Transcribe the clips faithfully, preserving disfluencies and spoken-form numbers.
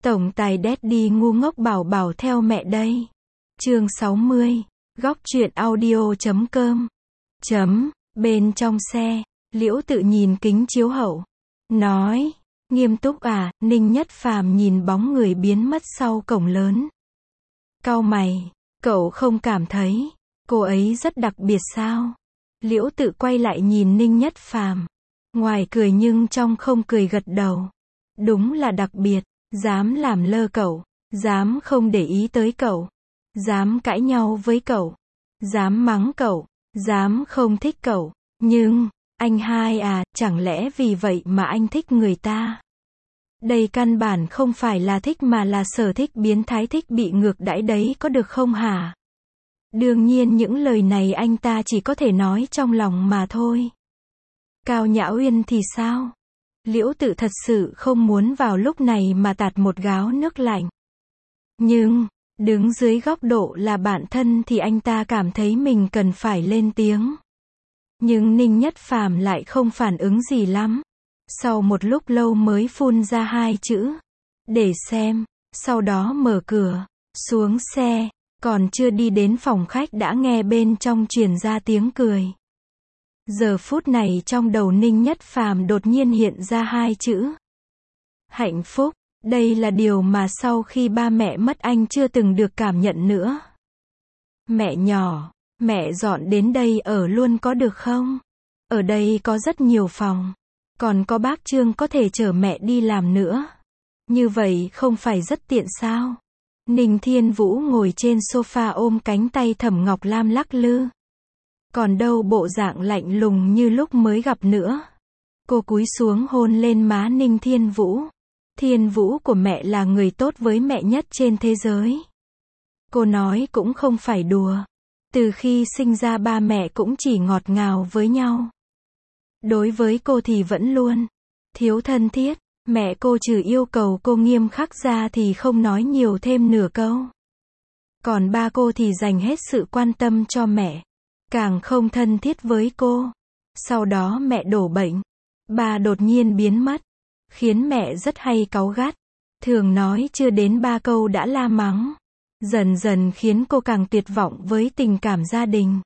Tổng tài Daddy ngu ngốc bảo bảo theo mẹ đây. Chương sáu mươi. Góc truyện audio chấm com. Chấm. Bên trong xe, Liễu Tự nhìn kính chiếu hậu. Nói. Nghiêm túc à, Ninh Nhất Phàm nhìn bóng người biến mất sau cổng lớn. Cau mày. Cậu không cảm thấy cô ấy rất đặc biệt sao? Liễu Tự quay lại nhìn Ninh Nhất Phàm. Ngoài cười nhưng trong không cười gật đầu. Đúng là đặc biệt. Dám làm lơ cậu, dám không để ý tới cậu, dám cãi nhau với cậu, dám mắng cậu, dám không thích cậu. Nhưng, anh hai à, chẳng lẽ vì vậy mà anh thích người ta? Đây căn bản không phải là thích mà là sở thích biến thái, thích bị ngược đãi đấy, có được không hả? Đương nhiên những lời này anh ta chỉ có thể nói trong lòng mà thôi. Cao Nhã Uyên thì sao? Liễu Tự thật sự không muốn vào lúc này mà tạt một gáo nước lạnh. Nhưng, đứng dưới góc độ là bạn thân thì anh ta cảm thấy mình cần phải lên tiếng. Nhưng Ninh Nhất Phàm lại không phản ứng gì lắm. Sau một lúc lâu mới phun ra hai chữ. Để xem, sau đó mở cửa, xuống xe, còn chưa đi đến phòng khách đã nghe bên trong truyền ra tiếng cười. Giờ phút này trong đầu Ninh Nhất Phàm đột nhiên hiện ra hai chữ. Hạnh phúc, đây là điều mà sau khi ba mẹ mất anh chưa từng được cảm nhận nữa. Mẹ nhỏ, mẹ dọn đến đây ở luôn có được không? Ở đây có rất nhiều phòng. Còn có bác Trương có thể chở mẹ đi làm nữa. Như vậy không phải rất tiện sao? Ninh Thiên Vũ ngồi trên sofa ôm cánh tay Thẩm Ngọc Lam lắc lư. Còn đâu bộ dạng lạnh lùng như lúc mới gặp nữa. Cô cúi xuống hôn lên má Ninh Thiên Vũ. Thiên Vũ của mẹ là người tốt với mẹ nhất trên thế giới. Cô nói cũng không phải đùa. Từ khi sinh ra ba mẹ cũng chỉ ngọt ngào với nhau. Đối với cô thì vẫn luôn thiếu thân thiết. Mẹ cô trừ yêu cầu cô nghiêm khắc ra thì không nói nhiều thêm nửa câu. Còn ba cô thì dành hết sự quan tâm cho mẹ. Càng không thân thiết với cô. Sau đó mẹ đổ bệnh. Ba đột nhiên biến mất. Khiến mẹ rất hay cáu gắt. Thường nói chưa đến ba câu đã la mắng. Dần dần khiến cô càng tuyệt vọng với tình cảm gia đình.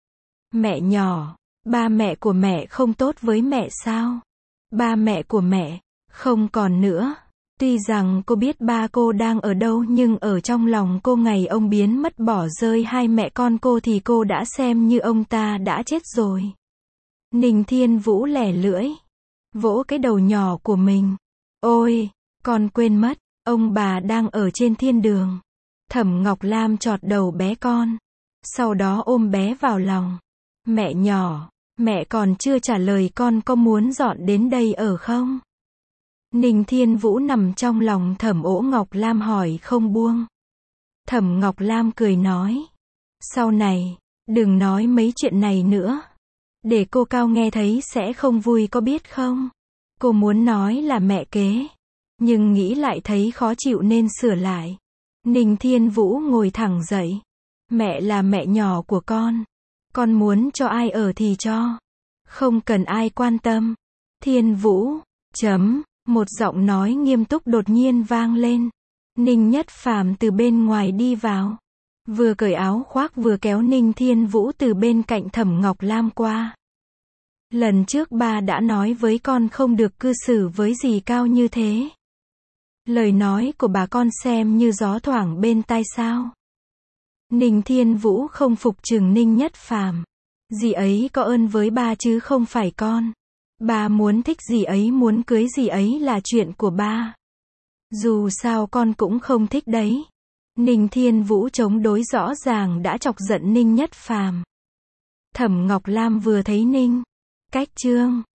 Mẹ nhỏ, ba mẹ của mẹ không tốt với mẹ sao? Ba mẹ của mẹ không còn nữa. Tuy rằng cô biết ba cô đang ở đâu nhưng ở trong lòng cô ngày ông biến mất bỏ rơi hai mẹ con cô thì cô đã xem như ông ta đã chết rồi. Ninh Thiên Vũ lẻ lưỡi. Vỗ cái đầu nhỏ của mình. Ôi, con quên mất, ông bà đang ở trên thiên đường. Thẩm Ngọc Lam chọt đầu bé con. Sau đó ôm bé vào lòng. Mẹ nhỏ, mẹ còn chưa trả lời con có muốn dọn đến đây ở không? Ninh Thiên Vũ nằm trong lòng Thẩm Ỗ Ngọc Lam hỏi không buông. Thẩm Ngọc Lam cười nói. Sau này, đừng nói mấy chuyện này nữa. Để cô Cao nghe thấy sẽ không vui có biết không? Cô muốn nói là mẹ kế. Nhưng nghĩ lại thấy khó chịu nên sửa lại. Ninh Thiên Vũ ngồi thẳng dậy. Mẹ là mẹ nhỏ của con. Con muốn cho ai ở thì cho. Không cần ai quan tâm. Thiên Vũ, chấm. Một giọng nói nghiêm túc đột nhiên vang lên. Ninh Nhất Phàm từ bên ngoài đi vào. Vừa cởi áo khoác vừa kéo Ninh Thiên Vũ từ bên cạnh Thẩm Ngọc Lam qua. Lần trước ba đã nói với con không được cư xử với dì Cao như thế. Lời nói của bà con xem như gió thoảng bên tai sao? Ninh Thiên Vũ không phục chừng Ninh Nhất Phàm. Dì ấy có ơn với ba chứ không phải con. Ba muốn thích dì ấy muốn cưới dì ấy là chuyện của ba. Dù sao con cũng không thích đấy. Ninh Thiên Vũ chống đối rõ ràng đã chọc giận Ninh Nhất Phàm. Thẩm Ngọc Lam vừa thấy Ninh Cách Trương